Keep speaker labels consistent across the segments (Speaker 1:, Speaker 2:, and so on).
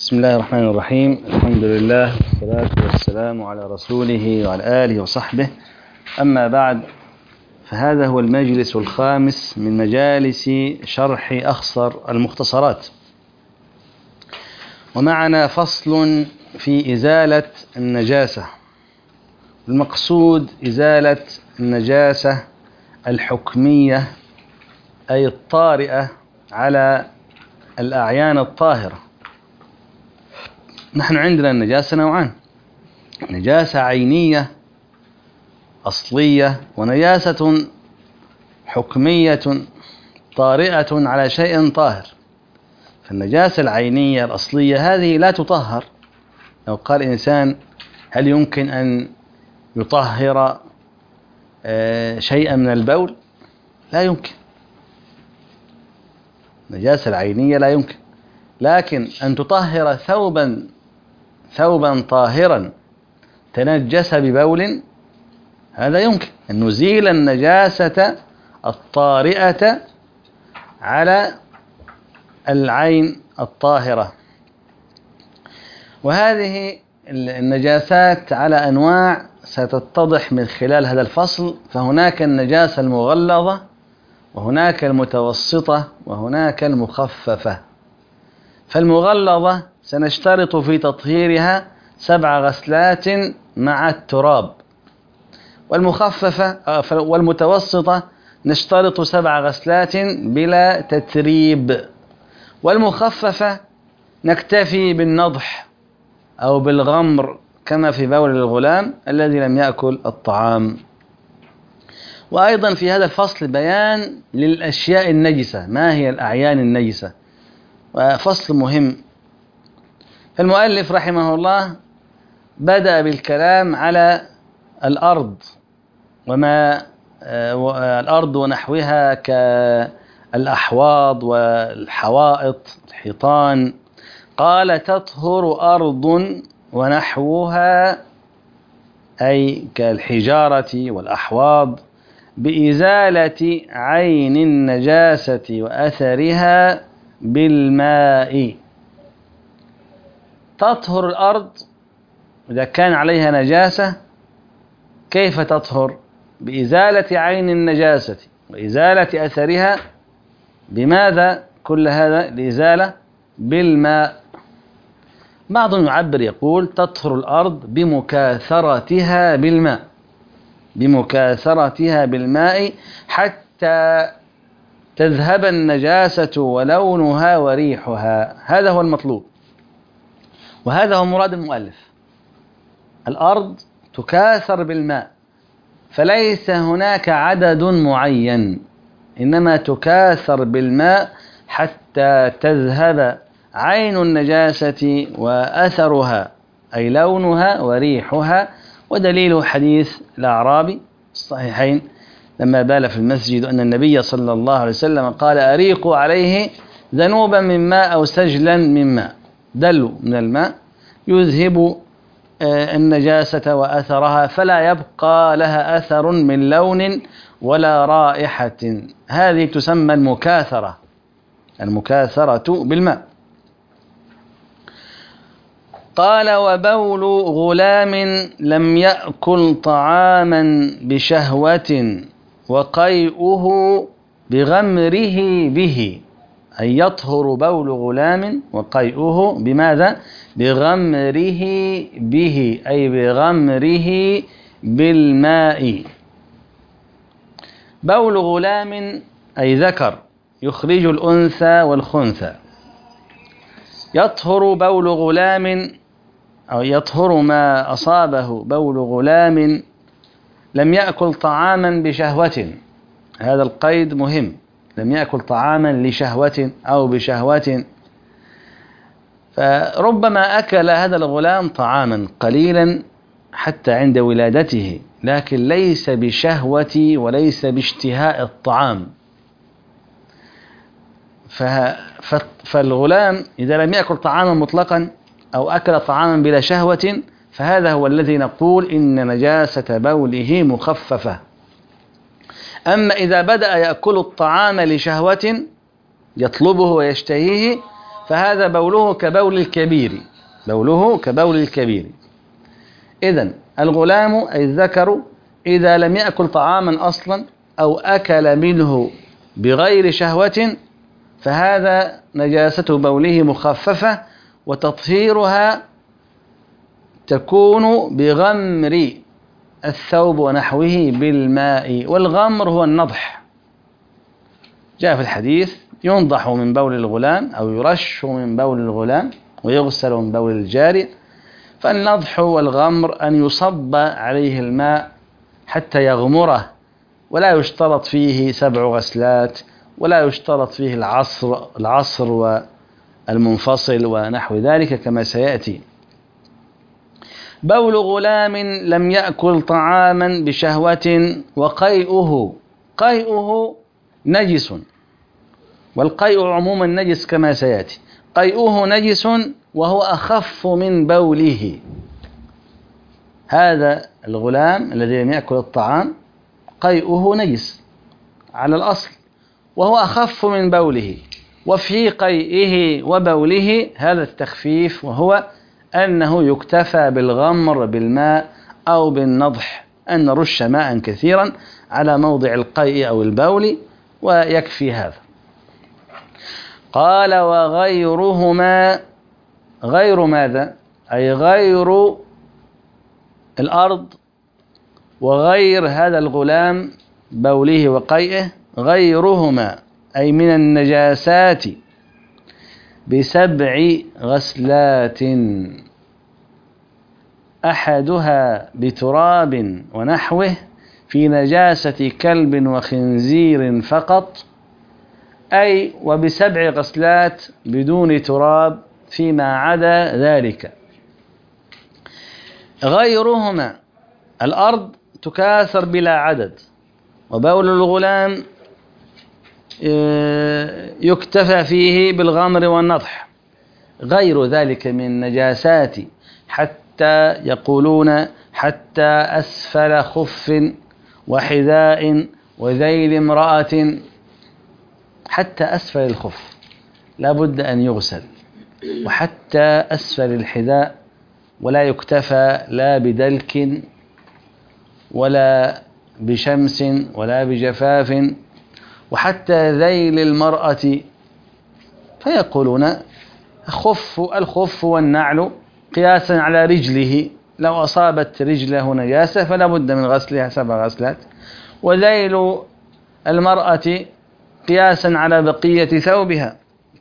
Speaker 1: بسم الله الرحمن الرحيم. الحمد لله والصلاة والسلام على رسوله وعلى آله وصحبه. أما بعد، فهذا هو المجلس الخامس من مجالس شرح أخصر المختصرات، ومعنا فصل في إزالة النجاسة. المقصود إزالة النجاسة الحكمية، أي الطارئة على الأعيان الطاهرة. نحن عندنا النجاسة نوعان: نجاسة عينية أصلية، ونجاسة حكمية طارئة على شيء طاهر. فالنجاسة العينية الأصلية هذه لا تطهر. لو قال إنسان هل يمكن أن يطهر شيئا من البول؟ لا يمكن. النجاسة العينية لا يمكن، لكن أن تطهر ثوبا طاهرا تنجس ببول، هذا يمكن أن نزيل النجاسة الطارئة على العين الطاهرة. وهذه النجاسات على أنواع ستتضح من خلال هذا الفصل. فهناك النجاسة المغلظة، وهناك المتوسطة، وهناك المخففة. فالمغلظة سنشترط في تطهيرها 7 غسلات مع التراب، والمتوسطة نشترط 7 غسلات بلا تتريب، والمخففة نكتفي بالنضح أو بالغمر كما في بول الغلام الذي لم يأكل الطعام. وأيضا في هذا الفصل بيان للأشياء النجسة، ما هي الأعيان النجسة، وفصل مهم. فالمؤلف رحمه الله بدأ بالكلام على الأرض الأرض ونحوها كالأحواض والحوائط الحيطان. قال: تطهر أرض ونحوها، أي كالحجارة والأحواض، بإزالة عين النجاسة وأثرها بالماء. تطهر الأرض إذا كان عليها نجاسة. كيف تطهر؟ بإزالة عين النجاسة وإزالة أثرها. بماذا كل هذا الإزالة؟ بالماء. بعضهم يعبر يقول: تطهر الأرض بمكاثرتها بالماء، بمكاثرتها بالماء حتى تذهب النجاسة ولونها وريحها. هذا هو المطلوب، وهذا هو مراد المؤلف. الأرض تكاثر بالماء، فليس هناك عدد معين، إنما تكاثر بالماء حتى تذهب عين النجاسة وأثرها، أي لونها وريحها. ودليل حديث الأعرابي الصحيحين لما بال في المسجد أن النبي صلى الله عليه وسلم قال: أريقوا عليه ذنوبا من ماء أو سجلا من ماء. دلوا من الماء يذهب النجاسة وأثرها، فلا يبقى لها أثر من لون ولا رائحة. هذه تسمى المكاثرة بالماء. قال: وبول غلام لم يأكل طعاما بشهوة وقيئه بغمره به. أي يطهر بول غلام وقيئه بماذا؟ بغمره به، أي بغمره بالماء. بول غلام أي ذكر يخرج الأنثى والخنثى. يطهر بول غلام، أو يطهر ما أصابه بول غلام لم يأكل طعاما بشهوة. هذا القيد مهم: لم يأكل طعاما لشهوة أو بشهوة. فربما أكل هذا الغلام طعاما قليلا حتى عند ولادته، لكن ليس بشهوة وليس باشتهاء الطعام. فالغلام إذا لم يأكل طعاما مطلقا أو أكل طعاما بلا شهوة، فهذا هو الذي نقول إن نجاسة بوله مخففة. أما إذا بدأ يأكل الطعام لشهوة يطلبه ويشتهيه، فهذا بوله كبول الكبير، بوله كبول الكبير. إذن الغلام أي الذكر إذا لم يأكل طعاما أصلا أو أكل منه بغير شهوة فهذا نجاسة بوله مخففة، وتطهيرها تكون بغمر الثوب ونحوه بالماء، والغمر هو النضح. جاء في الحديث ينضح من بول الغلام أو يرش من بول الغلام ويغسل من بول الجارية. فالنضح والغمر أن يصب عليه الماء حتى يغمره، ولا يشترط فيه 7 غسلات، ولا يشترط فيه العصر والمنفصل ونحو ذلك كما سيأتي. بول غلام لم يأكل طعاما بشهوة وقيئه، قيئه نجس، والقيء عموما نجس كما سيأتي. قيئه نجس وهو أخف من بوله. هذا الغلام الذي لم يأكل الطعام قيئه نجس على الأصل، وهو أخف من بوله. وفي قيئه وبوله هذا التخفيف، وهو أنه يكتفى بالغمر بالماء أو بالنضح، أن نرش ماء كثيرا على موضع القيء أو البول ويكفي هذا. قال وغيرهما، غير ماذا؟ أي غير الأرض وغير هذا الغلام بوله وقيئه، غيرهما أي من النجاسات ب7 غسلات، أحدها بتراب ونحوه في نجاسة كلب وخنزير فقط، أي وب7 غسلات بدون تراب فيما عدا ذلك. غيرهما الأرض تكاثر بلا عدد، وبول الغلام يكتفى فيه بالغمر والنضح. غير ذلك من نجاسات حتى يقولون حتى أسفل خف وحذاء وذيل امرأة، حتى أسفل الخف لا بد أن يغسل، وحتى أسفل الحذاء، ولا يكتفى لا بدلك ولا بشمس ولا بجفاف، وحتى ذيل المرأة. فيقولون الخف والنعل قياسا على رجله، لو أصابت رجله نجاسة فلا بد من غسلها 7 غسلات، وذيل المرأة قياسا على بقية ثوبها.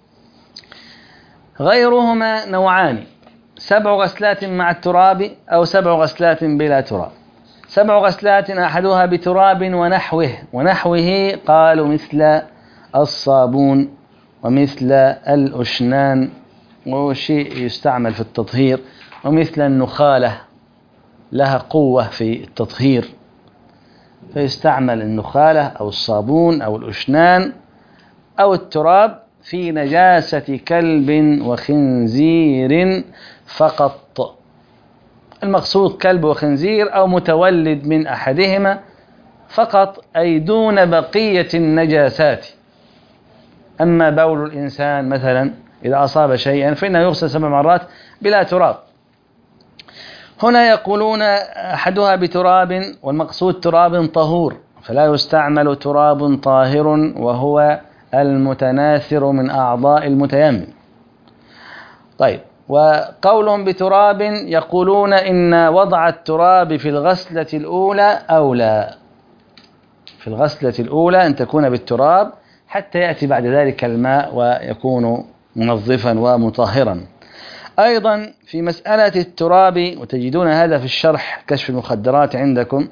Speaker 1: غيرهما نوعان: 7 غسلات مع التراب أو 7 غسلات بلا تراب. 7 غسلات أحدها بتراب ونحوه قالوا مثل الصابون ومثل الأشنان، وهو شيء يستعمل في التطهير، ومثل النخالة لها قوة في التطهير، فيستعمل النخالة أو الصابون أو الأشنان أو التراب في نجاسة كلب وخنزير فقط. المقصود كلب وخنزير أو متولد من أحدهما فقط، أي دون بقية النجاسات. أما بول الإنسان مثلا إذا أصاب شيئا فإنه يغسل 7 مرات بلا تراب. هنا يقولون أحدها بتراب، والمقصود تراب طهور، فلا يستعمل تراب طاهر وهو المتناثر من أعضاء المتيمم. طيب، وقولهم بتراب يقولون إن وضع التراب في الغسلة الأولى أولى، في الغسلة الأولى أن تكون بالتراب حتى يأتي بعد ذلك الماء ويكون منظفا ومطهرا. أيضا في مسألة التراب، وتجدون هذا في الشرح كشف المخدرات عندكم،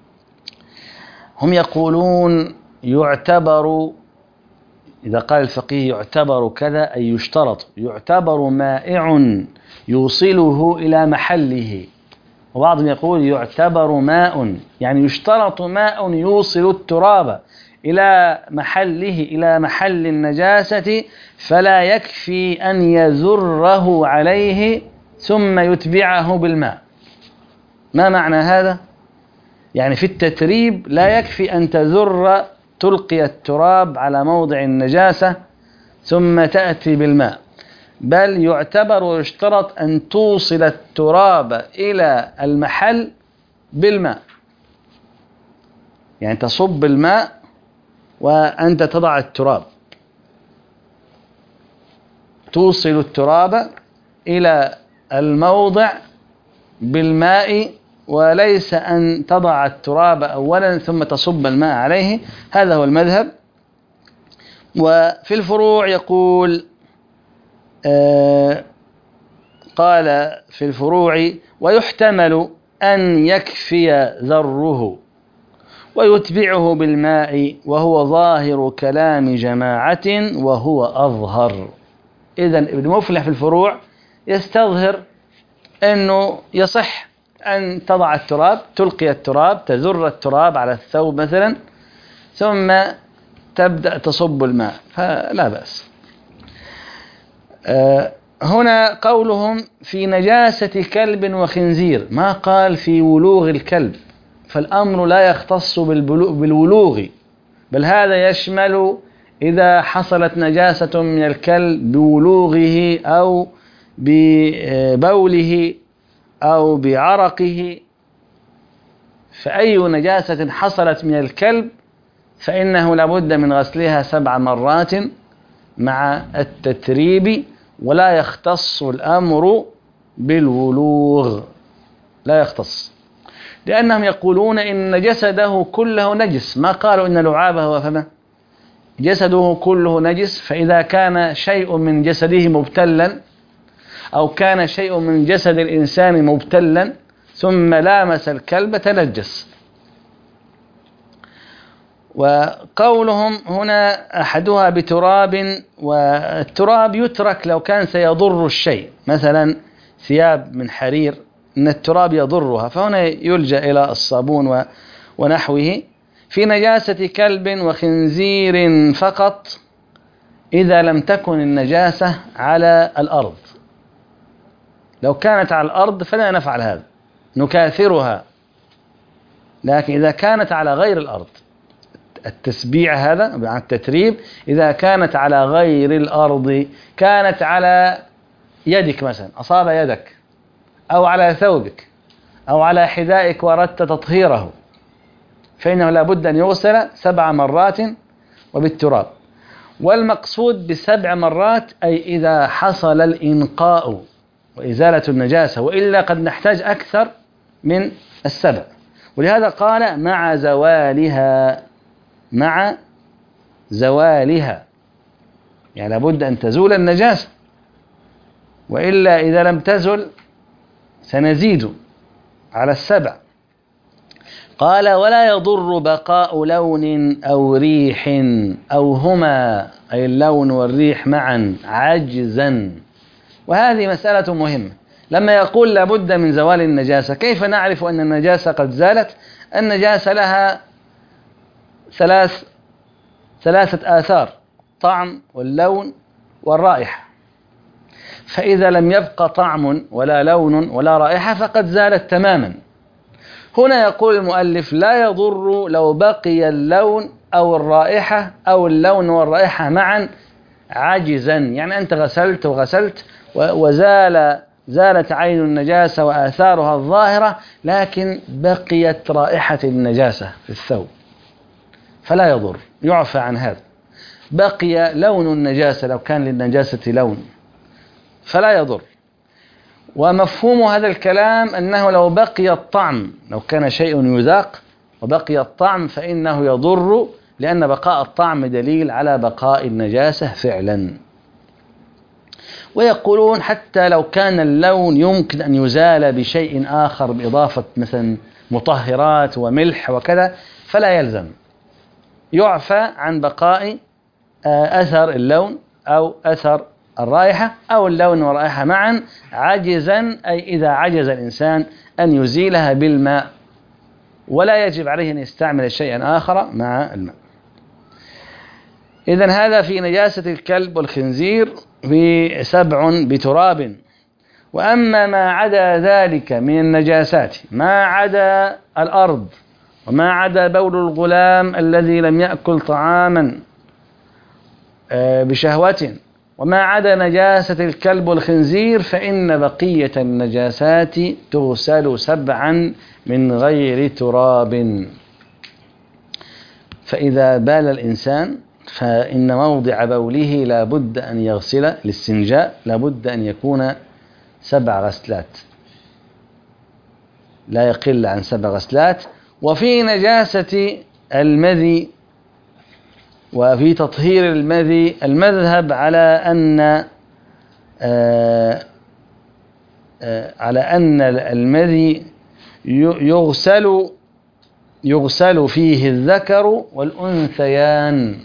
Speaker 1: هم يقولون يعتبر، إذا قال الفقيه يعتبر كذا أي يشترط، يعتبر مائع يوصله إلى محله، وبعضهم يقول يعتبر ماء، يعني يشترط ماء يوصل التراب إلى محله، إلى محل النجاسة، فلا يكفي أن يزره عليه ثم يتبعه بالماء. ما معنى هذا؟ يعني في التتريب لا يكفي أن تلقي التراب على موضع النجاسة ثم تأتي بالماء، بل يعتبر ويشترط أن توصل التراب إلى المحل بالماء، يعني تصب الماء وأنت تضع التراب، توصل التراب إلى الموضع بالماء، وليس أن تضع التراب أولا ثم تصب الماء عليه. هذا هو المذهب. وفي الفروع يقول قال في الفروع: ويحتمل أن يكفي ذره ويتبعه بالماء، وهو ظاهر كلام جماعة وهو أظهر. إذن ابن مفلح في الفروع يستظهر أنه يصح أن تضع التراب، تلقي التراب، تزر التراب على الثوب مثلا، ثم تبدأ تصب الماء، فلا بأس. هنا قولهم في نجاسة كلب وخنزير، ما قال في ولوغ الكلب، فالأمر لا يختص بالولوغ، بل هذا يشمل إذا حصلت نجاسة من الكلب بولوغه أو ببوله أو بعرقه، فأي نجاسة حصلت من الكلب فإنه لابد من غسلها 7 مرات مع التتريب، ولا يختص الأمر بالولوغ، لا يختص، لأنهم يقولون إن جسده كله نجس، ما قالوا إن لعابه وفمه، جسده كله نجس، فإذا كان شيء من جسده مبتلا أو كان شيء من جسد الإنسان مبتلا ثم لامس الكلب تنجس. وقولهم هنا أحدها بتراب، والتراب يترك لو كان سيضر الشيء، مثلا ثياب من حرير إن التراب يضرها، فهنا يلجأ إلى الصابون ونحوه. في نجاسة كلب وخنزير فقط إذا لم تكن النجاسة على الأرض، لو كانت على الأرض فلا نفعل هذا، نكاثرها، لكن إذا كانت على غير الأرض، التسبيع هذا مع التتريب، إذا كانت على غير الأرض، كانت على يدك مثلا، أصاب يدك، أو على ثوبك، أو على حذائك وأردت تطهيره، فإنه لابد أن يغسل 7 مرات وبالتراب. والمقصود ب7 مرات أي إذا حصل الإنقاء وإزالة النجاسة، وإلا قد نحتاج أكثر من 7. ولهذا قال مع زوالها، مع زوالها، يعني لابد أن تزول النجاسة، وإلا إذا لم تزل سنزيد على 7. قال ولا يضر بقاء لون أو ريح أو هما، أي اللون والريح معا، عجزا. وهذه مسألة مهمة، لما يقول لابد من زوال النجاسة، كيف نعرف أن النجاسة قد زالت؟ النجاسة لها 3 آثار: طعم واللون والرائحة، فإذا لم يبقى طعم ولا لون ولا رائحة فقد زالت تماما. هنا يقول المؤلف لا يضر لو بقي اللون أو الرائحة أو اللون والرائحة معا عجزا، يعني أنت غسلت وغسلت وزالت عين النجاسة وآثارها الظاهرة، لكن بقيت رائحة النجاسة في الثوب فلا يضر، يعفى عن هذا. بقي لون النجاسة لو كان للنجاسة لون فلا يضر. ومفهوم هذا الكلام أنه لو بقي الطعم، لو كان شيء يذاق وبقي الطعم فإنه يضر، لأن بقاء الطعم دليل على بقاء النجاسة فعلا. ويقولون حتى لو كان اللون يمكن أن يزال بشيء آخر بإضافة مثلا مطهرات وملح وكذا فلا يلزم، يعفى عن بقاء أثر اللون أو أثر الرائحة أو اللون والرائحة معا عجزا، أي إذا عجز الإنسان أن يزيلها بالماء، ولا يجب عليه أن يستعمل شيئا آخر مع الماء. إذن هذا في نجاسة الكلب والخنزير ب7 بتراب. وأما ما عدا ذلك من النجاسات، ما عدا الأرض وما عدا بول الغلام الذي لم يأكل طعاما بشهوة وما عدا نجاسة الكلب والخنزير فإن بقية النجاسات تغسل 7 من غير تراب. فإذا بال الإنسان فإن موضع بوله لا بد أن يغسل الاستنجاء، لا بد أن يكون 7 غسلات، لا يقل عن 7 غسلات. وفي نجاسة المذي وفي تطهير المذي المذهب على أن المذي يغسل فيه الذكر والأنثيان،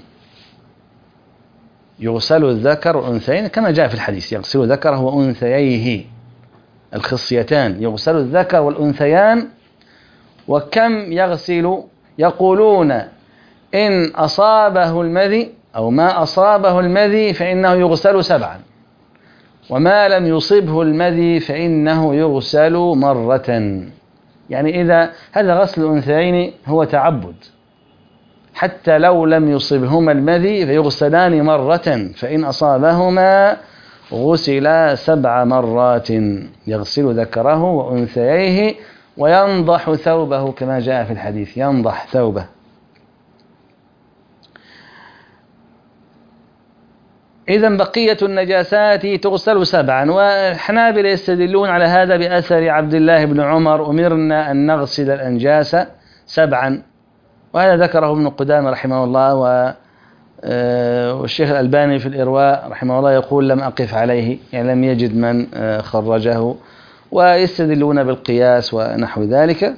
Speaker 1: يغسل الذكر والأنثيين كما جاء في الحديث: يغسل ذكره وأنثييه الخصيتان، يغسل الذكر والأنثيان. وكم يغسل؟ يقولون إن أصابه المذي أو ما أصابه المذي فإنه يغسل 7، وما لم يصبه المذي فإنه يغسل مرة. يعني إذا هذا غسل الأنثيين هو تعبد، حتى لو لم يصبهما المذي فيغسلان مرة، فإن أصابهما غسل 7 مرات، يغسل ذكره وأنثييه وينضح ثوبه كما جاء في الحديث، ينضح ثوبه. إذن بقية النجاسات تغسل 7، والحنابلة يستدلون على هذا بأثر عبد الله بن عمر: أمرنا أن نغسل الأنجاس 7، وهذا ذكره ابن قدامة رحمه الله، والشيخ الألباني في الإرواء رحمه الله يقول: لم أقف عليه، يعني لم يجد من خرجه، ويستدلون بالقياس ونحو ذلك.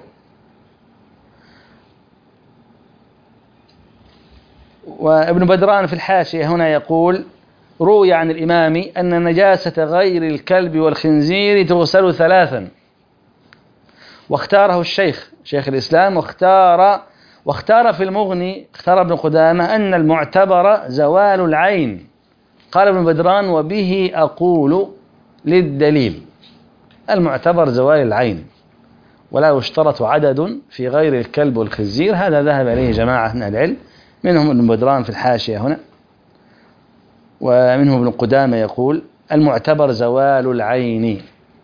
Speaker 1: وابن بدران في الحاشية هنا يقول: روي عن الإمام أن نجاسة غير الكلب والخنزير تغسل 3، واختاره شيخ الإسلام، واختار في المغني، اختار ابن قدامة أن المعتبر زوال العين. قال ابن بدران: وبه أقول للدليل، المعتبر زوال العين، ولا يشترط عدد في غير الكلب والخنزير. هذا ذهب إليه جماعة من العلم، منهم ابن بدران في الحاشية هنا، ومنهم ابن قدامة يقول: المعتبر زوال العين،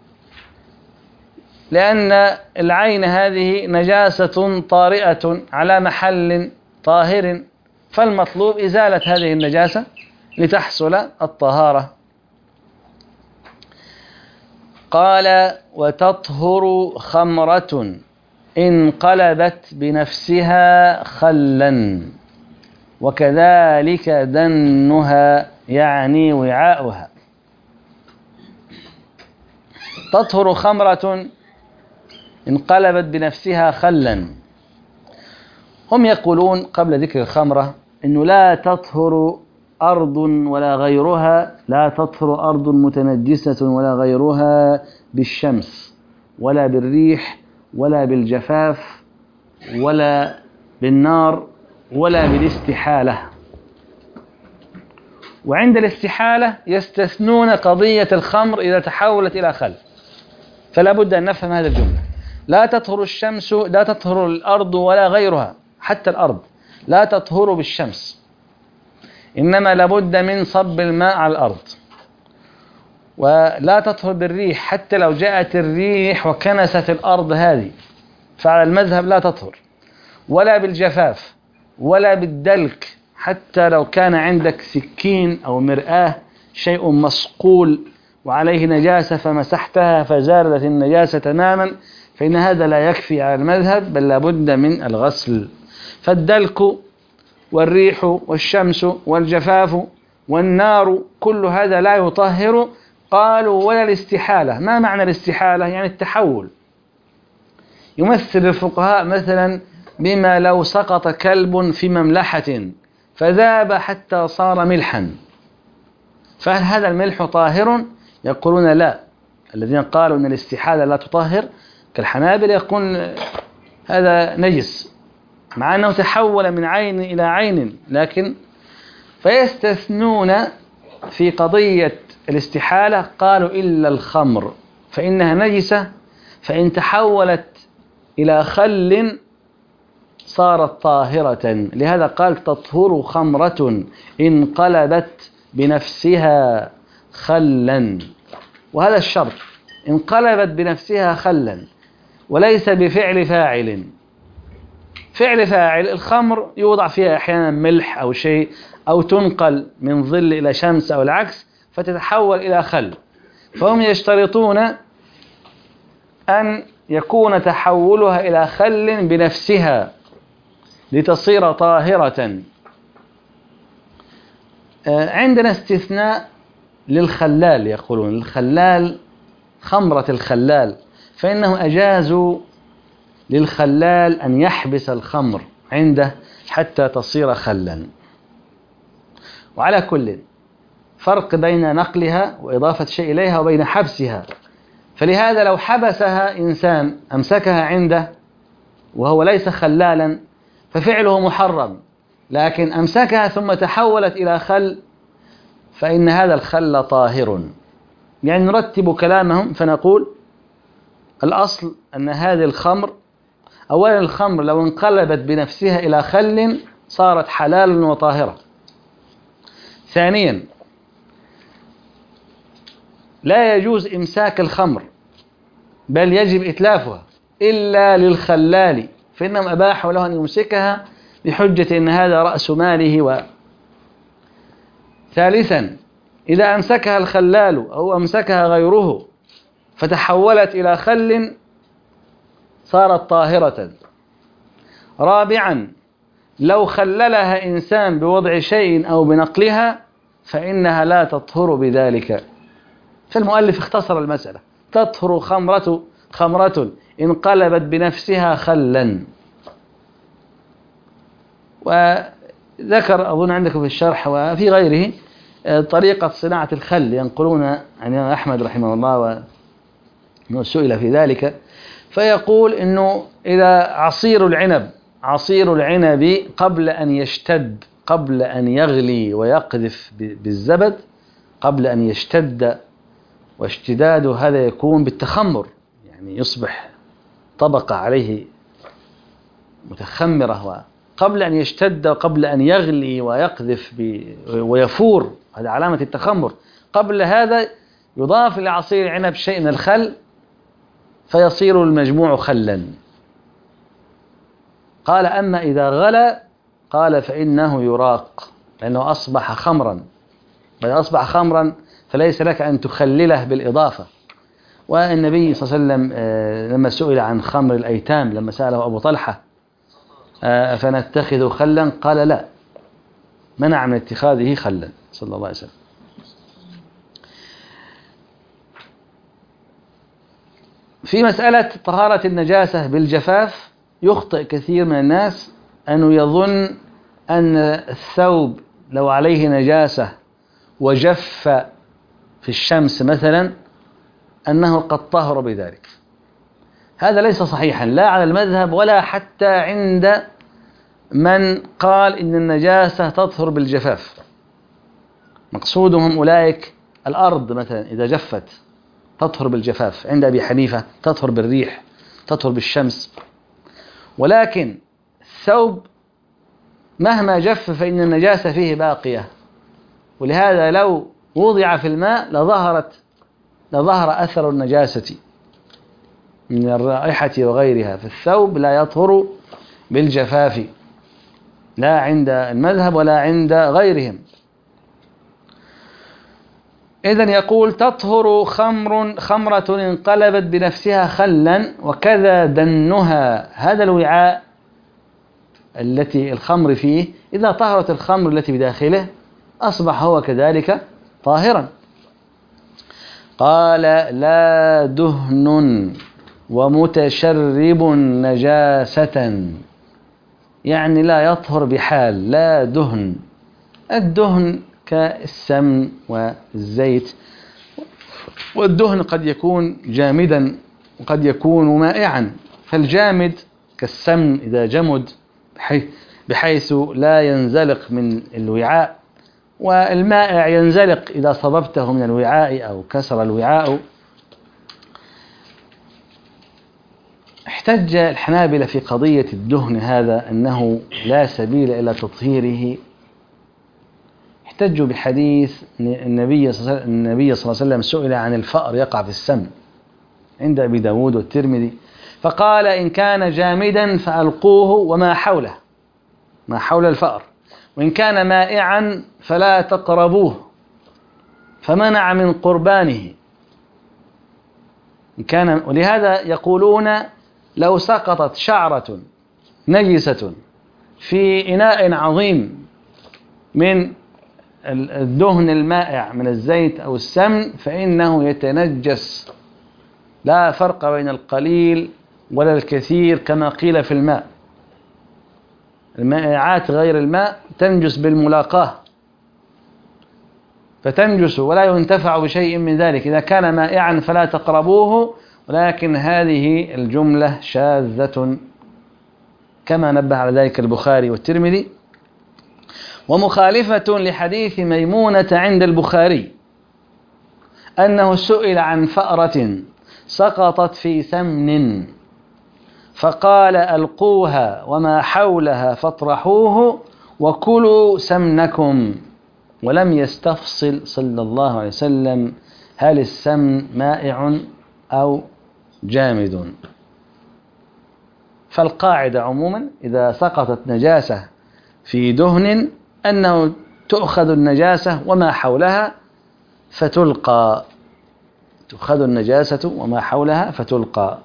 Speaker 1: لأن العين هذه نجاسة طارئة على محل طاهر، فالمطلوب إزالة هذه النجاسة لتحصل الطهارة. قال: وتطهر خمرة إن قلبت بنفسها خلا، وكذلك دنها، يعني وعاؤها. تطهر خمرة انقلبت بنفسها خلا. هم يقولون قبل ذكر الخمرة أنه لا تطهر أرض ولا غيرها، لا تطهر أرض متنجسة ولا غيرها بالشمس ولا بالريح ولا بالجفاف ولا بالنار ولا بالاستحالة. وعند الاستحالة يستثنون قضية الخمر إذا تحولت إلى خل، فلا بد أن نفهم هذا الجملة: لا تطهر الشمس، لا تطهر الأرض ولا غيرها، حتى الأرض لا تطهر بالشمس، إنما لابد من صب الماء على الأرض. ولا تطهر بالريح، حتى لو جاءت الريح وكنست الأرض هذه، فعلى المذهب لا تطهر. ولا بالجفاف ولا بالدلك، حتى لو كان عندك سكين أو مرآة، شيء مصقول وعليه نجاسة فمسحتها فزالت النجاسة تماما، فإن هذا لا يكفي على المذهب، بل لابد من الغسل. فالدلك والريح والشمس والجفاف والنار كل هذا لا يطهر. قالوا: ولا الاستحالة. ما معنى الاستحالة؟ يعني التحول. يمثل الفقهاء مثلا بما لو سقط كلب في مملحة فذاب حتى صار ملحا، فهل هذا الملح طاهر؟ يقولون لا. الذين قالوا أن الاستحالة لا تطهر كالحنابلة يقولون هذا نجس، مع أنه تحول من عين إلى عين، لكن فيستثنون في قضية الاستحالة. قالوا: إلا الخمر فإنها نجسة، فإن تحولت إلى خل صارت طاهرة. لهذا قال: تطهر خمرة انقلبت بنفسها خلا، وهذا الشرط، انقلبت بنفسها خلا وليس بفعل فاعل. فعل فاعل الخمر يوضع فيها أحيانا ملح أو شيء، أو تنقل من ظل إلى شمس أو العكس فتتحول إلى خل، فهم يشترطون أن يكون تحولها إلى خل بنفسها لتصير طاهرة. عندنا استثناء للخلال، يقولون الخلال خمرة الخلال، فإنهم أجازوا للخلال أن يحبس الخمر عنده حتى تصير خلا. وعلى كل فرق بين نقلها وإضافة شيء إليها وبين حبسها، فلهذا لو حبسها إنسان أمسكها عنده وهو ليس خلالا ففعله محرم، لكن أمسكها ثم تحولت إلى خل فإن هذا الخل طاهر. يعني نرتب كلامهم فنقول الأصل أن هذه الخمر، أولا الخمر لو انقلبت بنفسها إلى خل صارت حلالا وطاهرة. ثانيا لا يجوز إمساك الخمر بل يجب إتلافها إلا للخلال، فإنهم أباحوا له أن يمسكها بحجة أن هذا رأس ماله. ثالثا إذا أمسكها الخلال أو أمسكها غيره فتحولت إلى خل صارت طاهرة. رابعا لو خللها إنسان بوضع شيء أو بنقلها فإنها لا تطهر بذلك. فالمؤلف اختصر المسألة، تطهر خمرة انقلبت بنفسها خلا. وذكر أظن عندكم في الشرح وفي غيره طريقة صناعة الخل، ينقلون عن أحمد رحمه الله وسئل في ذلك، فيقول إنه إذا عصير العنب قبل أن يشتد، قبل أن يغلي ويقذف بالزبد، قبل أن يشتد، واشتداده هذا يكون بالتخمر، يعني يصبح طبقة عليه متخمرة، قبل أن يشتد وقبل أن يغلي ويقذف ويفور، هذا علامة التخمر. قبل هذا يضاف لعصير العنب شيء من الخل فيصير المجموع خلا. قال أما إذا غلى قال فإنه يراق، لأنه أصبح خمرا، فإذا أصبح خمرا فليس لك أن تخلله بالإضافة. والنبي صلى الله عليه وسلم لما سئل عن خمر الأيتام، لما سأله أبو طلحة فنتخذ خلا، قال لا، منع من اتخاذه خلا صلى الله عليه وسلم. في مسألة طهارة النجاسة بالجفاف يخطئ كثير من الناس أنه يظن أن الثوب لو عليه نجاسة وجف في الشمس مثلا أنه قد طهر بذلك. هذا ليس صحيحا، لا على المذهب ولا حتى عند من قال إن النجاسة تطهر بالجفاف. مقصودهم أولئك الأرض مثلا إذا جفت تطهر بالجفاف، عند أبي حنيفة تطهر بالريح، تطهر بالشمس. ولكن الثوب مهما جف فإن النجاسة فيه باقية، ولهذا لو وضع في الماء لظهر أثر النجاسة من الرائحة وغيرها، فالثوب لا يطهر بالجفاف لا عند المذهب ولا عند غيرهم. إذن يقول تطهر خمرة انقلبت بنفسها خلا، وكذا دنها، هذا الوعاء التي الخمر فيه إذا طهرت الخمر التي بداخله أصبح هو كذلك طاهرا. قال لا دهن ومتشرب نجاسة، يعني لا يطهر بحال. لا دهن، الدهن كالسمن والزيت، والدهن قد يكون جامدا وقد يكون مائعا، فالجامد كالسمن إذا جمد بحيث لا ينزلق من الوعاء، والمائع ينزلق إذا صببته من الوعاء أو كسر الوعاء. احتج الحنابلة في قضية الدهن هذا أنه لا سبيل إلى تطهيره، احتجوا بحديث النبي صلى الله عليه وسلم سئل عن الفأر يقع في السمن عند أبي داود والترمذي، فقال إن كان جامدا فألقوه وما حوله، ما حول الفأر، وإن كان مائعا فلا تقربوه، فمنع من قربانه. ولهذا يقولون لو سقطت شعرة نجسة في إناء عظيم من الدهن المائع من الزيت أو السمن فإنه يتنجس، لا فرق بين القليل ولا الكثير كما قيل في الماء. المائعات غير الماء تنجس بالملاقاة، فتنجس ولا ينتفع بشيء من ذلك. إذا كان مائعا فلا تقربوه، ولكن هذه الجملة شاذة كما نبه على ذلك البخاري والترمذي، ومخالفة لحديث ميمونة عند البخاري أنه سئل عن فأرة سقطت في سمن فقال ألقوها وما حولها فاطرحوه وكلوا سمنكم، ولم يستفصل صلى الله عليه وسلم هل السمن مائع أو جامد. فالقاعدة عموما إذا سقطت نجاسة في دهن أنه تؤخذ النجاسة وما حولها فتلقى، تؤخذ النجاسة وما حولها فتلقى.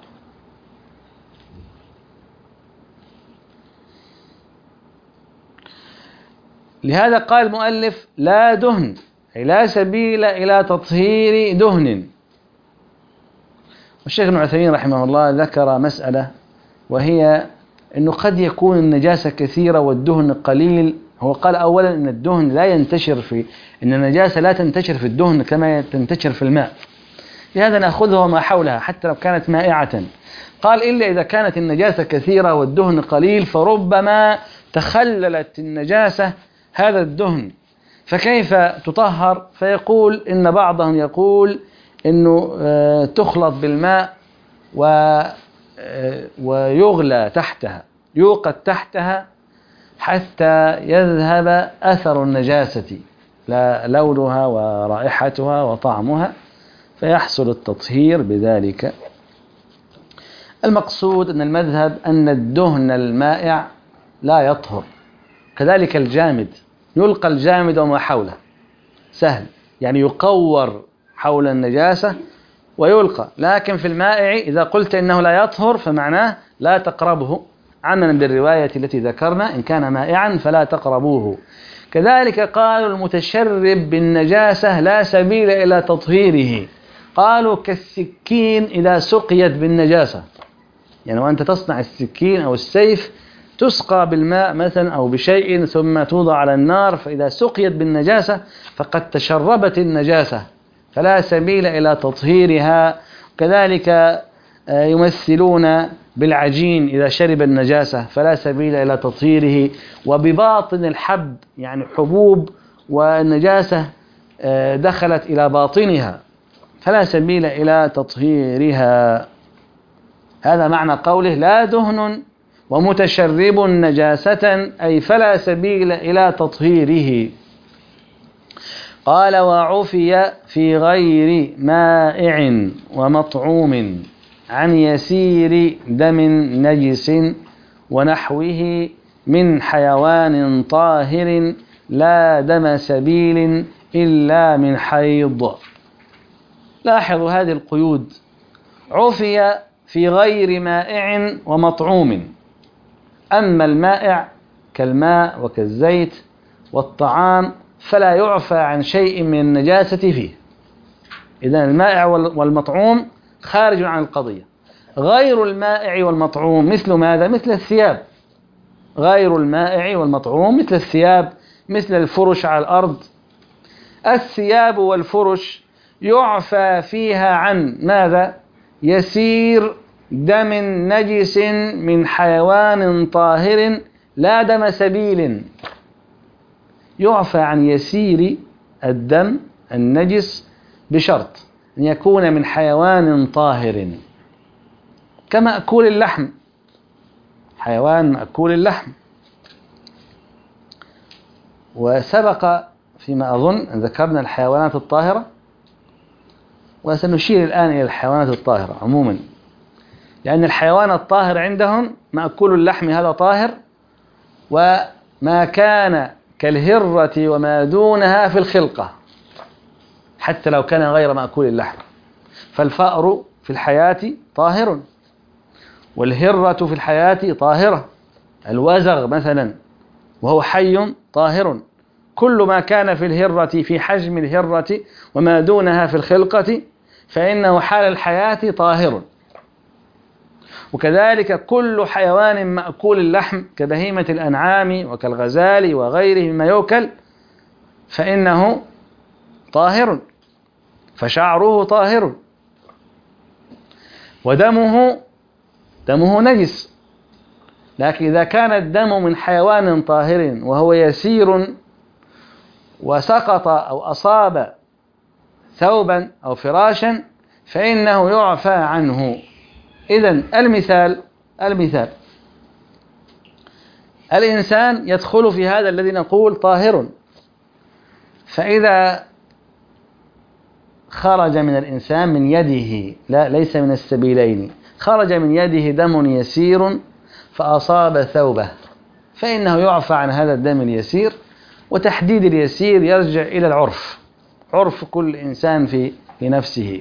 Speaker 1: لهذا قال المؤلف لا دهن، أي لا سبيل إلى تطهير دهن. والشيخ ابن عثيمين رحمه الله ذكر مسألة، وهي أنه قد يكون النجاسة كثيرة والدهن قليل. هو قال أولا أن الدهن لا ينتشر أن النجاسة لا تنتشر في الدهن كما تنتشر في الماء، لهذا نأخذها وما حولها حتى لو كانت مائعة. قال إلا إذا كانت النجاسة كثيرة والدهن قليل فربما تخللت النجاسة هذا الدهن، فكيف تطهر؟ فيقول إن بعضهم يقول إنه تخلط بالماء ويغلى تحتها، يوقد تحتها حتى يذهب أثر النجاسة، لا لونها ورائحتها وطعمها، فيحصل التطهير بذلك. المقصود أن المذهب أن الدهن المائع لا يطهر، كذلك الجامد يلقى الجامد وما حوله، سهل يعني يقور حول النجاسة ويلقى. لكن في المائع إذا قلت إنه لا يطهر فمعناه لا تقربه، عملا بالرواية التي ذكرنا إن كان مائعا فلا تقربوه. كذلك قالوا المتشرب بالنجاسة لا سبيل إلى تطهيره، قالوا كالسكين إذا سقيت بالنجاسة، يعني وأنت تصنع السكين أو السيف تسقى بالماء مثلا أو بشيء ثم توضع على النار، فإذا سقيت بالنجاسة فقد تشربت النجاسة فلا سبيل إلى تطهيرها. كذلك يمثلون بالعجين إذا شرب النجاسة فلا سبيل إلى تطهيره، وبباطن الحب يعني حبوب والنجاسة دخلت إلى باطنها فلا سبيل إلى تطهيرها. هذا معنى قوله لا دهن ومتشرب نجاسة، أي فلا سبيل إلى تطهيره. قال وعفي في غير مائع ومطعوم عن يسير دم نجس ونحوه من حيوان طاهر لا دم سبيل إلا من حيض. لاحظوا هذه القيود، عفي في غير مائع ومطعوم. أما المائع كالماء وكالزيت والطعام فلا يعفى عن شيء من النجاسة فيه، إذن المائع والمطعوم خارج عن القضية. غير المائع والمطعوم مثل ماذا؟ مثل الثياب. غير المائع والمطعوم مثل الثياب، مثل الفرش على الأرض. الثياب والفرش يعفى فيها عن ماذا؟ يسير دم نجس من حيوان طاهر لا دم سبيل. يعفى عن يسير الدم النجس بشرط أن يكون من حيوان طاهر كمأكول اللحم، حيوان مأكول اللحم. وسبق فيما أظن ذكرنا الحيوانات الطاهرة، وسنشير الآن إلى الحيوانات الطاهرة عموما، لأن الحيوان الطاهر عندهم مأكول اللحم هذا طاهر، وما كان كالهرة وما دونها في الخلقة حتى لو كان غير مأكول اللحم. فالفأر في الحياة طاهر، والهرة في الحياة طاهرة، الوزغ مثلا وهو حي طاهر، كل ما كان في الهرة في حجم الهرة وما دونها في الخلقة فإنه حال الحياة طاهر. وكذلك كل حيوان مأكول اللحم كبهيمة الأنعام وكالغزال وغيره مما يؤكل فإنه طاهر، فشعره طاهر، ودمه نجس. لكن إذا كان الدم من حيوان طاهر وهو يسير وسقط أو أصاب ثوبا أو فراشا فإنه يعفى عنه. إذن المثال الإنسان يدخل في هذا الذي نقول طاهر، فإذا خرج من الإنسان من يده، لا ليس من السبيلين، خرج من يده دم يسير فأصاب ثوبه فإنه يعفى عن هذا الدم اليسير. وتحديد اليسير يرجع إلى العرف، عرف كل إنسان في نفسه.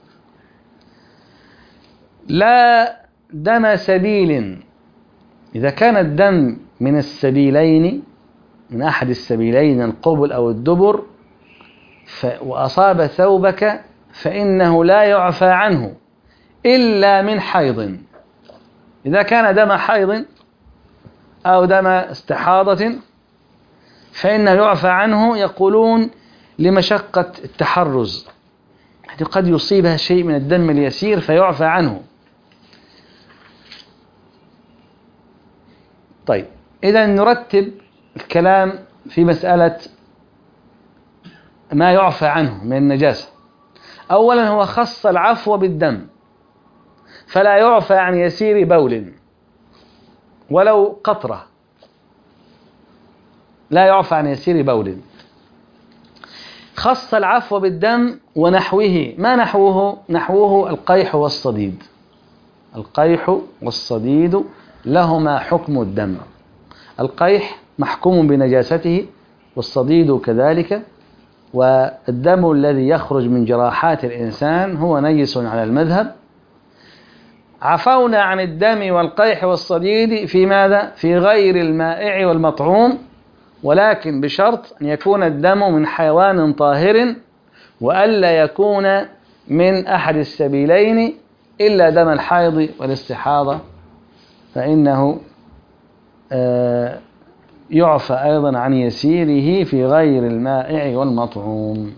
Speaker 1: لا دم سبيل، إذا كان الدم من السبيلين، من أحد السبيلين القبل أو الدبر، وأصاب ثوبك فإنه لا يعفى عنه إلا من حيض. إذا كان دم حيض أو دم استحاضة فإنه يعفى عنه، يقولون لمشقة التحرز، قد يصيبها شيء من الدم اليسير فيعفى عنه. طيب، إذا نرتب الكلام في مسألة ما يعفى عنه من النجاسة. أولا هو خص العفو بالدم، فلا يعفى عن يسير بول ولو قطرة، لا يعفى عن يسير بول. خص العفو بالدم ونحوه. ما نحوه؟ نحوه القيح والصديد. القيح والصديد لهما حكم الدم. القيح محكوم بنجاسته والصديد كذلك، والدم الذي يخرج من جراحات الإنسان هو نجس على المذهب. عفونا عن الدم والقيح والصديد في ماذا؟ في غير المائع والمطعوم، ولكن بشرط أن يكون الدم من حيوان طاهر، وألا يكون من أحد السبيلين إلا دم الحيض والاستحاضة، فإنه يعفى أيضا عن يسيره في غير المائع والمطعوم.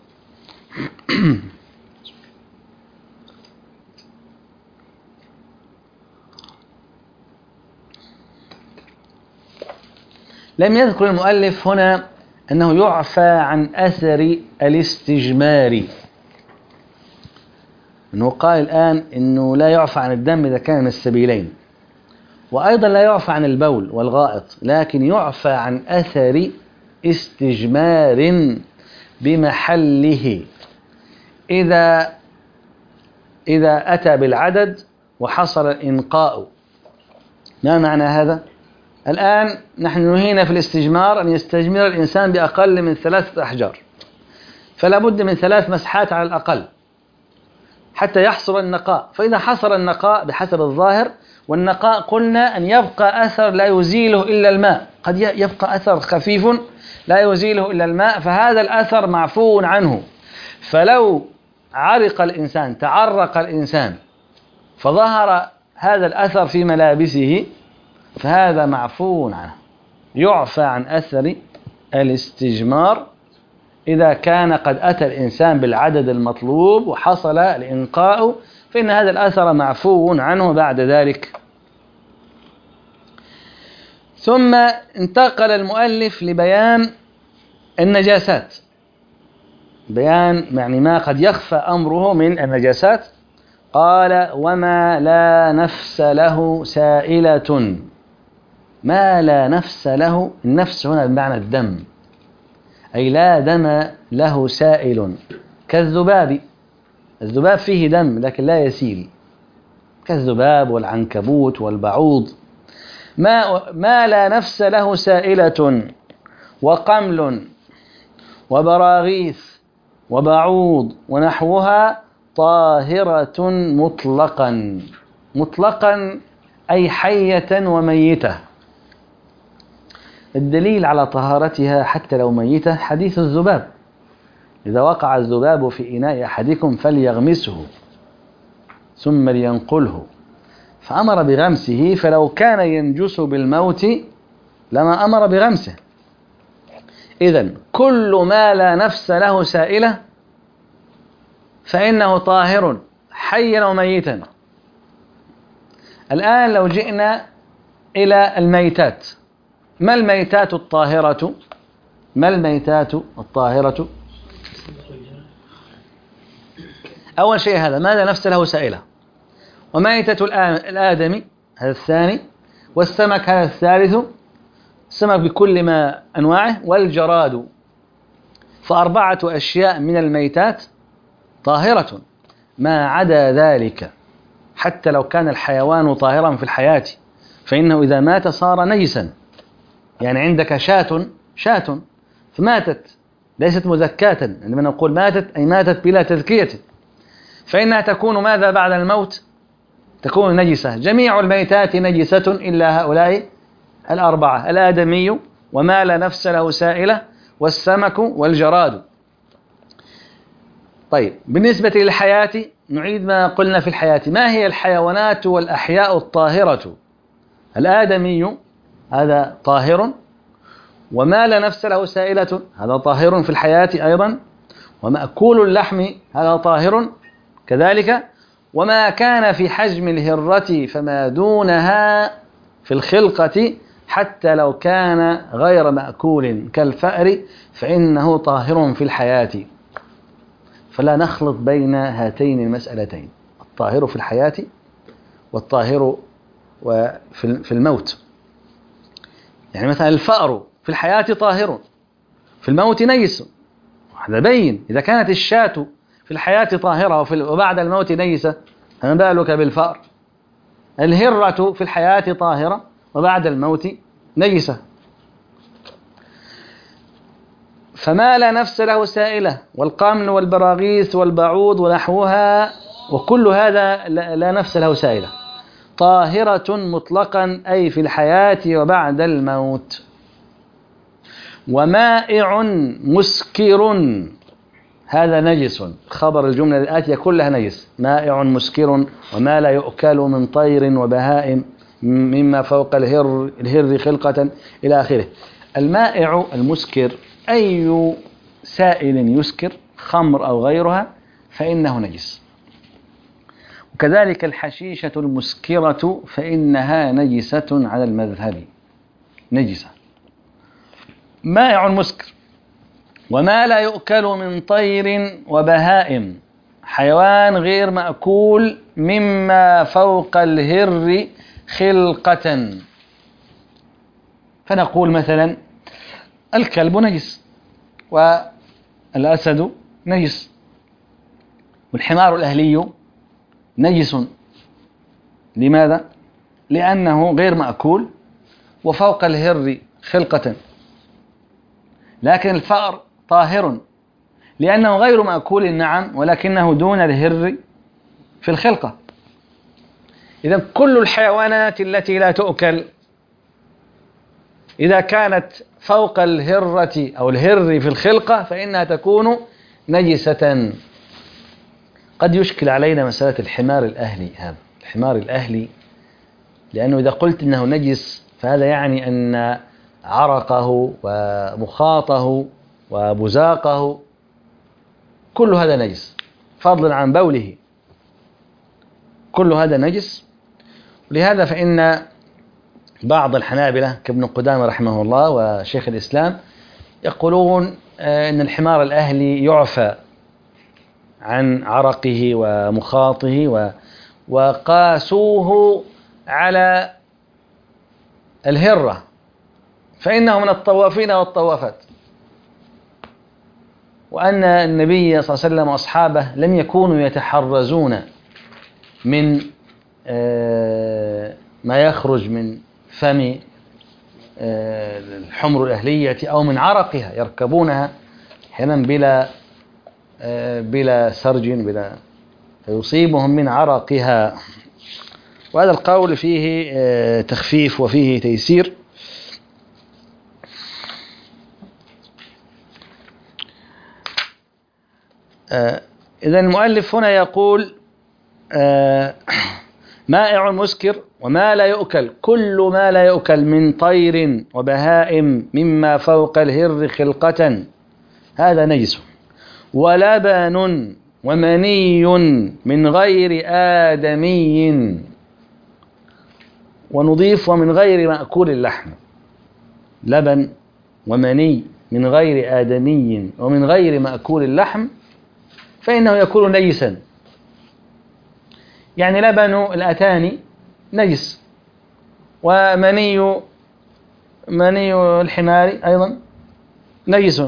Speaker 1: لم يذكر المؤلف هنا أنه يعفى عن أثر الاستجمار، أنه قال الآن أنه لا يعفى عن الدم إذا كان من السبيلين، وأيضا لا يعفى عن البول والغائط، لكن يعفى عن أثر استجمار بمحله إذا أتى بالعدد وحصل الإنقاء. ما معنى هذا؟ الآن نحن نهينا في الاستجمار أن يستجمر الإنسان بأقل من 3 أحجار، فلا بد من 3 مسحات على الأقل حتى يحصل النقاء. فإذا حصل النقاء بحسب الظاهر، والنقاء قلنا أن يبقى أثر لا يزيله إلا الماء، قد يبقى أثر خفيف لا يزيله إلا الماء، فهذا الأثر معفو عنه. فلو عرق الإنسان، تعرق الإنسان، فظهر هذا الأثر في ملابسه، فهذا معفو عنه. يعفى عن أثر الاستجمار إذا كان قد أتى الإنسان بالعدد المطلوب وحصل الإنقاء، فإن هذا الأثر معفو عنه بعد ذلك. ثم انتقل المؤلف لبيان النجاسات، بيان يعني ما قد يخفى أمره من النجاسات. قال: وما لا نفس له سائلة. ما لا نفس له، النفس هنا بمعنى الدم. أي لا دم له سائل كالذباب. الذباب فيه دم لكن لا يسيل، كالذباب والعنكبوت والبعوض. ما لا نفس له سائلة وقمل وبراغيث وبعوض ونحوها طاهرة مطلقا. مطلقا أي حية وميتة. الدليل على طهارتها حتى لو ميتة حديث الذباب: إذا وقع الذباب في إناء أحدكم فليغمسه ثم لينقله، فأمر بغمسه، فلو كان ينجس بالموت لما أمر بغمسه. إذن كل ما لا نفس له سائلة فإنه طاهر حيا وميتا. الآن لو جئنا إلى الميتات، ما الميتات الطاهرة؟ ما الميتات الطاهرة؟ أول شيء هذا ما لا نفس له سائلة، وميتة الآدمي هذا الثاني، والسمك هذا الثالث، السمك بكل ما أنواعه، والجراد. فأربعة أشياء من الميتات طاهرة، ما عدا ذلك حتى لو كان الحيوان طاهرا في الحياة فإنه إذا مات صار نجسا. يعني عندك شاة فماتت ليست مزكاة، عندما نقول ماتت أي ماتت بلا تزكية، فإنها تكون ماذا بعد الموت؟ تكون نجسة. جميع الميتات نجسة إلا هؤلاء الأربعة: الآدمي وما لا نفس له سائلة والسمك والجراد. طيب بالنسبة للحياة نعيد ما قلنا في الحياة. ما هي الحيوانات والأحياء الطاهرة؟ الآدمي هذا طاهر، وما لا نفس له سائلة هذا طاهر في الحياة أيضا، ومأكول اللحم هذا طاهر كذلك، وما كان في حجم الهرة فما دونها في الخلقة حتى لو كان غير مأكول كالفأر فإنه طاهر في الحياة. فلا نخلط بين هاتين المسألتين: الطاهر في الحياة والطاهر في الموت. يعني مثلا الفأر في الحياة طاهر، في الموت نجس، هذا بين. إذا كانت الشاة في الحياة طاهرة وبعد الموت نجسة، فما بالك بالفأر؟ الهرة في الحياة طاهرة وبعد الموت نجسة. فما لا نفس له سائلة والقمل والبراغيث والبعوض ونحوها، وكل هذا لا نفس له سائلة، طاهرة مطلقا أي في الحياة وبعد الموت. ومائع مسكر هذا نجس. خبر الجملة الآتية كلها نجس: مائع مسكر وما لا يؤكل من طير وبهائم مما فوق الهر خلقة إلى آخره. المائع المسكر أي سائل يسكر، خمر أو غيرها، فإنه نجس. وكذلك الحشيشة المسكرة فإنها نجسة على المذهب، نجسة. مائع مسكر وما لا يؤكل من طير وبهائم، حيوان غير مأكول مما فوق الهر خلقة. فنقول مثلا الكلب نجس، والأسد نجس، والحمار الأهلي نجس. لماذا؟ لأنه غير مأكول وفوق الهر خلقة. لكن الفأر طاهر لأنه غير مأكول نعم، ولكنه دون الهر في الخلقة. إذن كل الحيوانات التي لا تؤكل إذا كانت فوق الهرة أو الهر في الخلقة فإنها تكون نجسة. قد يشكل علينا مسألة الحمار الأهلي. هذا الحمار الأهلي لأنه إذا قلت إنه نجس فهذا يعني أن عرقه ومخاطه وبزاقه كل هذا نجس، فضلا عن بوله، كل هذا نجس. لهذا فإن بعض الحنابلة كابن قدامة رحمه الله وشيخ الإسلام يقولون أن الحمار الأهلي يعفى عن عرقه ومخاطه، وقاسوه على الهرة، فإنه من الطوافين والطوافات. وأن النبي صلى الله عليه وسلم وأصحابه لم يكونوا يتحرزون من ما يخرج من فم الحمر الأهلية أو من عرقها، يركبونها أحيانا بلا سرج، فيصيبهم من عرقها. وهذا القول فيه تخفيف وفيه تيسير. إذن المؤلف هنا يقول مائع مسكر وما لا يؤكل، كل ما لا يؤكل من طير وبهائم مما فوق الهر خلقة هذا نجس، ولبن ومني من غير آدمي، ونضيف ومن غير مأكول اللحم. لبن ومني من غير آدمي ومن غير مأكول اللحم فإنه يكون نجسا. يعني لبن الأتاني نجس، ومني الحمار أيضا نجس.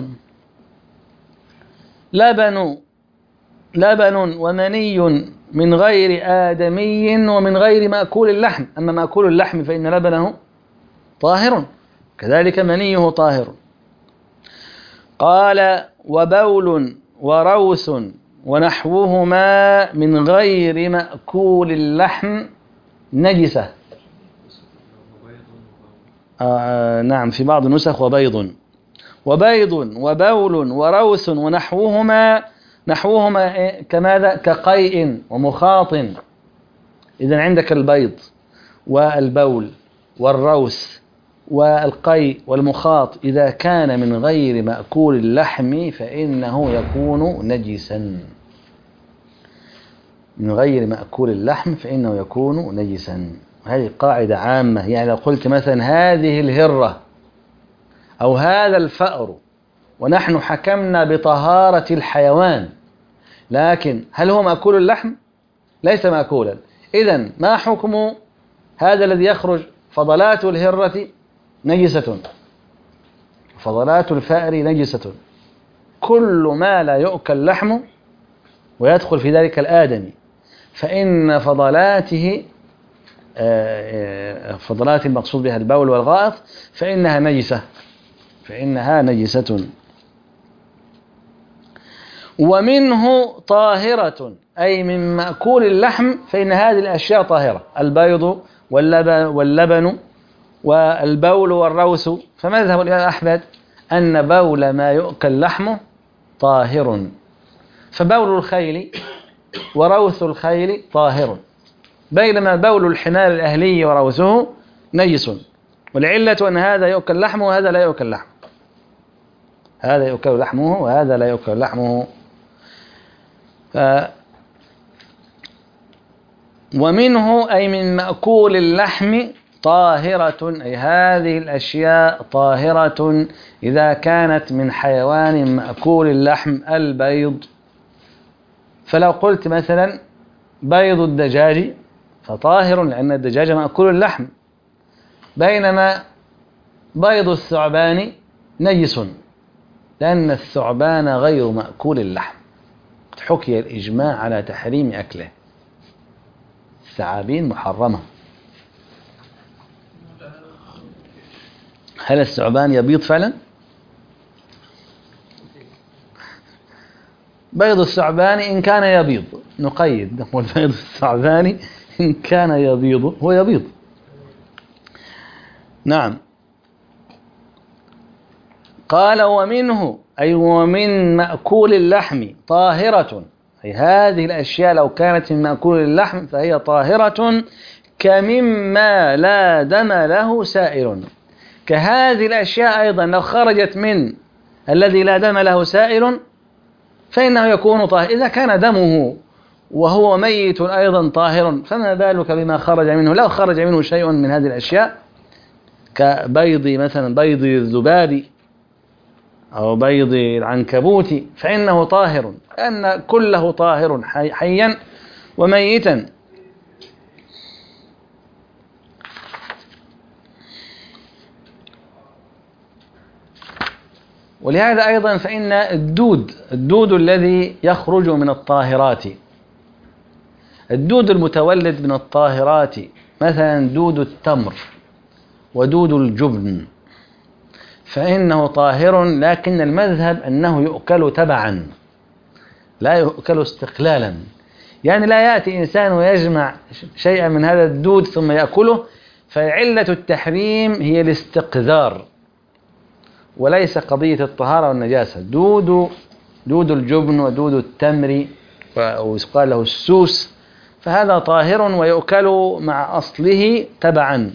Speaker 1: لبن ومني من غير آدمي ومن غير مأكول اللحم. أما مأكول اللحم فإن لبنه طاهر، كذلك منيه طاهر. قال وبول وروث ونحوهما من غير مأكول اللحم نجسة. نعم، في بعض النسخ وبيض وبول وروث ونحوهما. نحوهما كماذا؟ كقيء ومخاط. إذن عندك البيض والبول والروث والقيء والمخاط إذا كان من غير مأكول اللحم فإنه يكون نجسا. من غير مأكول اللحم فإنه يكون نجسا. هذه قاعدة عامة. يعني لو قلت مثلا هذه الهرة أو هذا الفأر ونحن حكمنا بطهارة الحيوان، لكن هل هو مأكول اللحم؟ ليس مأكولا. إذن ما حكم هذا الذي يخرج؟ فضلات الهرة نجسة، فضلات الفأر نجسة. كل ما لا يؤكل لحمه ويدخل في ذلك الآدمي فإن فضلاته، فضلات المقصود بها البول والغائط، فإنها نجسة. ومنه طاهرة، أي من مأكول اللحم فإن هذه الأشياء طاهرة، البيض واللبن والبول والروث. فمذهب الإمام أحمد أن بول ما يؤكل لحمه طاهر، فبول الخيل وروث الخيل طاهر، بينما بول الحمار الأهلي وروثه نجس. والعلة أن هذا يؤكل لحمه وهذا لا يؤكل لحمه، هذا يؤكل لحمه وهذا لا يؤكل لحمه. ومنه أي من مأكول اللحم طاهرة، أي هذه الأشياء طاهرة إذا كانت من حيوان مأكول اللحم. البيض، فلو قلت مثلا بيض الدجاج فطاهر لأن الدجاج مأكول اللحم، بينما بيض الثعبان نجس لأن الثعبان غير مأكول اللحم. حكي الإجماع على تحريم أكله، الثعابين محرمة. هل الثعبان يبيض فعلا؟ بيض الثعبان إن كان يبيض، نقيد نقول بيض الثعبان إن كان يبيض، هو يبيض. نعم. قال ومنه أي ومن مأكول اللحم طاهرة، أي هذه الأشياء لو كانت من مأكول اللحم فهي طاهرة، كمما لا دم له سائل. كهذه الأشياء أيضا لو خرجت من الذي لا دم له سائل فإنه يكون طاهر. إذا كان دمه وهو ميت أيضا طاهر، فما بالك بما خرج منه؟ لو خرج منه شيء من هذه الأشياء كبيض مثلا بيض الذباب أو بيض العنكبوت فإنه طاهر، لأن كله طاهر حيا وميتا. ولهذا أيضا فإن الدود الذي يخرج من الطاهرات، الدود المتولد من الطاهرات، مثلا دود التمر ودود الجبن، فإنه طاهر، لكن المذهب أنه يؤكل تبعا لا يؤكل استقلالا. يعني لا يأتي إنسان ويجمع شيئا من هذا الدود ثم يأكله، فعلة التحريم هي الاستقذار وليس قضية الطهارة والنجاسة. دود الجبن ودود التمر ويقال له السوس، فهذا طاهر ويؤكل مع أصله تبعا،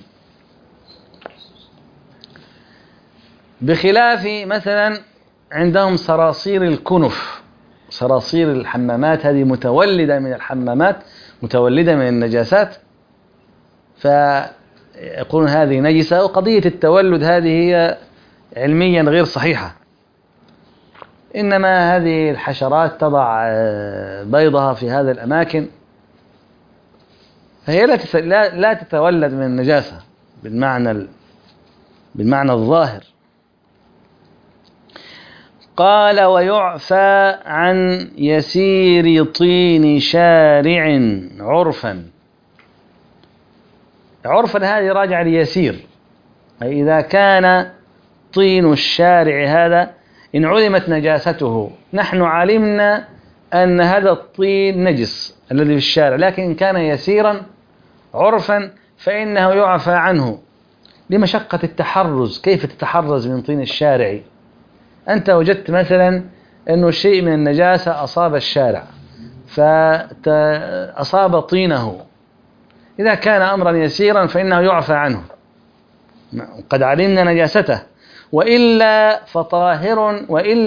Speaker 1: بخلاف مثلا عندهم صراصير الكنف، صراصير الحمامات، هذه متولدة من الحمامات، متولدة من النجاسات، فيقولون هذه نجسة. وقضية التولد هذه هي علميا غير صحيحة، إنما هذه الحشرات تضع بيضها في هذه الأماكن، فهي لا تتولد من النجاسة بالمعنى الظاهر. قال ويعفى عن يسير طين شارع عرفا. عرفا هذه راجع ليسير، أي إذا كان طين الشارع هذا إن علمت نجاسته، نحن علمنا أن هذا الطين نجس الذي في الشارع، لكن إن كان يسيرا عرفا فإنه يعفى عنه لمشقة التحرز. كيف تتحرز من طين الشارع؟ أنت وجدت مثلا أنه شيء من النجاسة أصاب الشارع فأصاب طينه، إذا كان أمرا يسيرا فإنه يعفى عنه، قد علمنا نجاسته. وإلا فطاهر،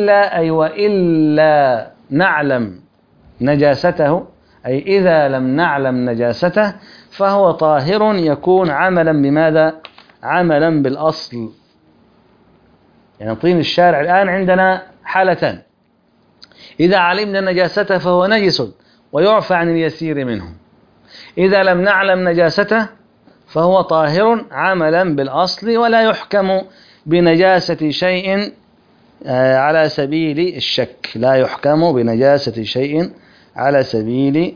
Speaker 1: وإلا نعلم نجاسته، أي إذا لم نعلم نجاسته فهو طاهر، يكون عملا بماذا؟ عملا بالأصل. يعني طين الشارع الآن عندنا حالتان: إذا علمنا نجاسته فهو نجس ويعفى عن اليسير منه، إذا لم نعلم نجاسته فهو طاهر عملا بالأصل، ولا يحكم بنجاسة شيء على سبيل الشك، لا يحكم بنجاسة شيء على سبيل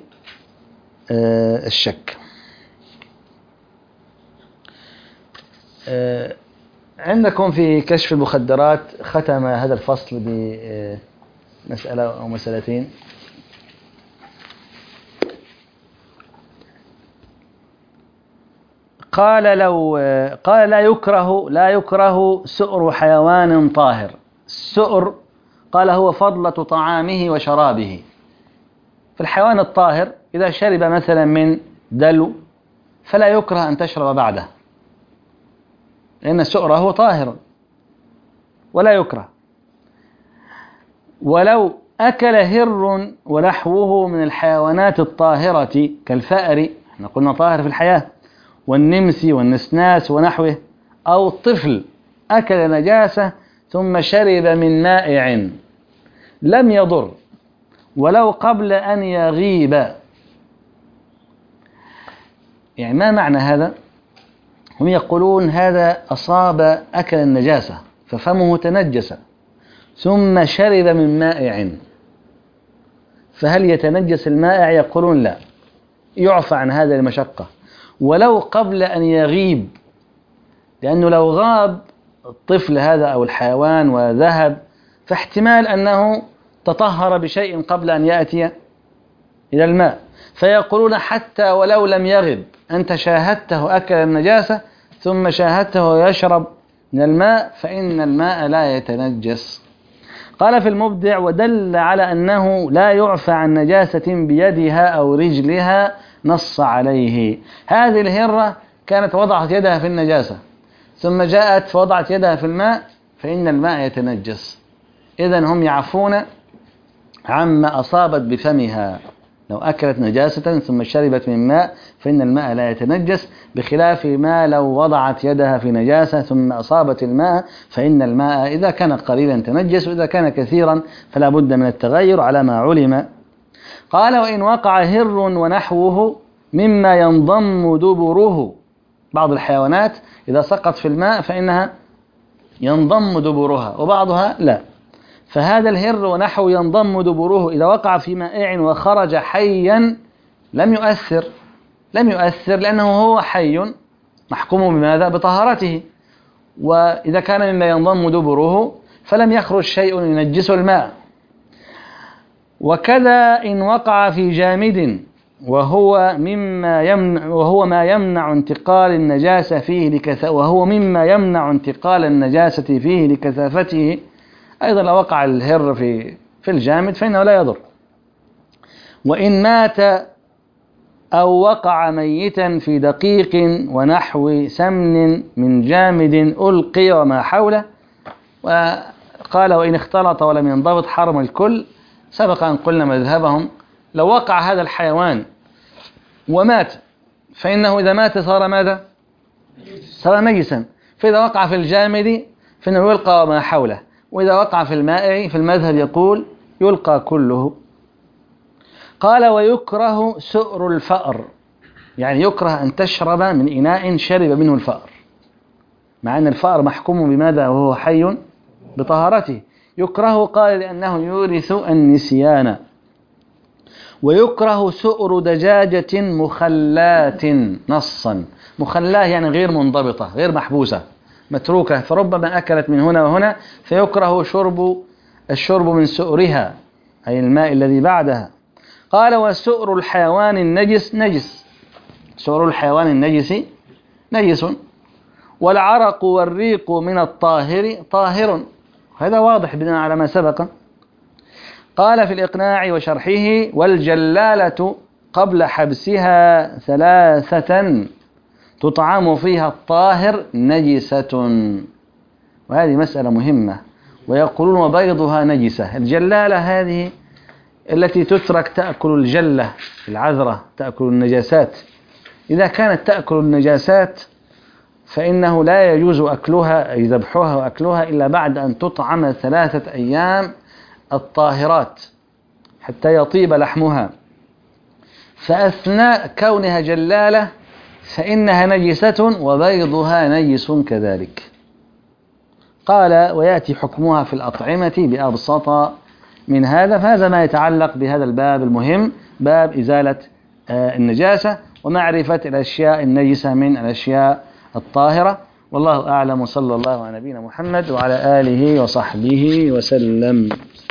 Speaker 1: الشك. عندكم في كشف المخدرات ختم هذا الفصل بمسألة أو مسألتين. قال لا يكره سؤر حيوان طاهر. السؤر قال هو فضلة طعامه وشرابه. فالحيوان الطاهر إذا شرب مثلا من دلو فلا يكره أن تشرب بعده، لأن سؤره طاهر ولا يكره. ولو أكل هر ونحوه من الحيوانات الطاهرة كالفأر، احنا قلنا طاهر في الحياة، والنمس والنسناس ونحوه، أو طفل أكل نجاسة ثم شرب من مائع لم يضر ولو قبل أن يغيب. يعني ما معنى هذا؟ هم يقولون هذا أصاب أكل النجاسة ففمه تنجس ثم شرب من مائع، فهل يتنجس المائع؟ يقولون لا، يعفى عن هذا المشقة ولو قبل أن يغيب، لأنه لو غاب الطفل هذا أو الحيوان وذهب فاحتمال أنه تطهر بشيء قبل أن يأتي إلى الماء، فيقولون حتى ولو لم يغب، أنت شاهدته أكل النجاسة ثم شاهدته يشرب من الماء، فإن الماء لا يتنجس. قال في المبدع: ودل على أنه لا يعفى عن نجاسة بيدها أو رجلها نص عليه. هذه الهرة كانت وضعت يدها في النجاسة ثم جاءت فوضعت يدها في الماء، فإن الماء يتنجس. إذن هم يعفون عما أصابت بفمها. لو أكلت نجاسة ثم شربت من ماء فإن الماء لا يتنجس، بخلاف ما لو وضعت يدها في نجاسة ثم أصابت الماء، فإن الماء إذا كان قليلا تنجس، وإذا كان كثيرا فلا بد من التغير على ما علم. قال: وإن وقع هر ونحوه مما ينضم دبره. بعض الحيوانات إذا سقط في الماء فإنها ينضم دبرها، وبعضها لا، فهذا الهر ونحو ينضم دبره إذا وقع في مائع وخرج حيا لم يؤثر لأنه هو حي محكوم بماذا؟ بطهارته. وإذا كان مما ينضم دبره فلم يخرج شيء ينجس الماء. وكذا إن وقع في جامد وهو ما يمنع انتقال النجاسة فيه لكثافته، أيضا لو وقع الهر في الجامد فإنه لا يضر. وإن مات أو وقع ميتا في دقيق ونحو سمن من جامد ألقي وما حوله، وقال وإن اختلط ولم ينضبط حرم الكل. سبق أن قلنا مذهبهم لو وقع هذا الحيوان ومات فإنه إذا مات صار ماذا؟ صار نجسا. فإذا وقع في الجامد فإنه يلقى وما حوله، وإذا وقع في المائع في المذهب يقول يلقى كله. قال ويكره سؤر الفأر، يعني يكره أن تشرب من إناء شرب منه الفأر، مع أن الفأر محكوم بماذا وهو حي؟ بطهارته. يكره قال لأنه يورث النسيان. ويكره سؤر دجاجة مخلات نصا. مخلاه يعني غير منضبطة، غير محبوسة، متروكة، فربما أكلت من هنا وهنا، فيكره الشرب من سؤرها أي الماء الذي بعدها. قال وسؤر الحيوان النجس نجس، سؤر الحيوان النجس نجس. والعرق والريق من الطاهر طاهر، هذا واضح بناء على ما سبق. قال في الإقناع وشرحه والجلالة قبل حبسها 3 تطعم فيها الطاهر نجسة، وهذه مسألة مهمة. ويقولون وبيضها نجسة. الجلالة هذه التي تترك تأكل الجلة العذرة، تأكل النجاسات. إذا كانت تأكل النجاسات فإنه لا يجوز أكلها أي ذبحها وأكلها إلا بعد أن تطعم 3 أيام الطاهرات حتى يطيب لحمها. فأثناء كونها جلالة فإنها نجسة وبيضها نجس كذلك. قال ويأتي حكمها في الأطعمة بأبسط من هذا. فهذا ما يتعلق بهذا الباب المهم، باب إزالة النجاسة ومعرفة الأشياء النجسة من الأشياء الطاهرة. والله أعلم، وصلى الله على نبينا محمد وعلى آله وصحبه وسلم.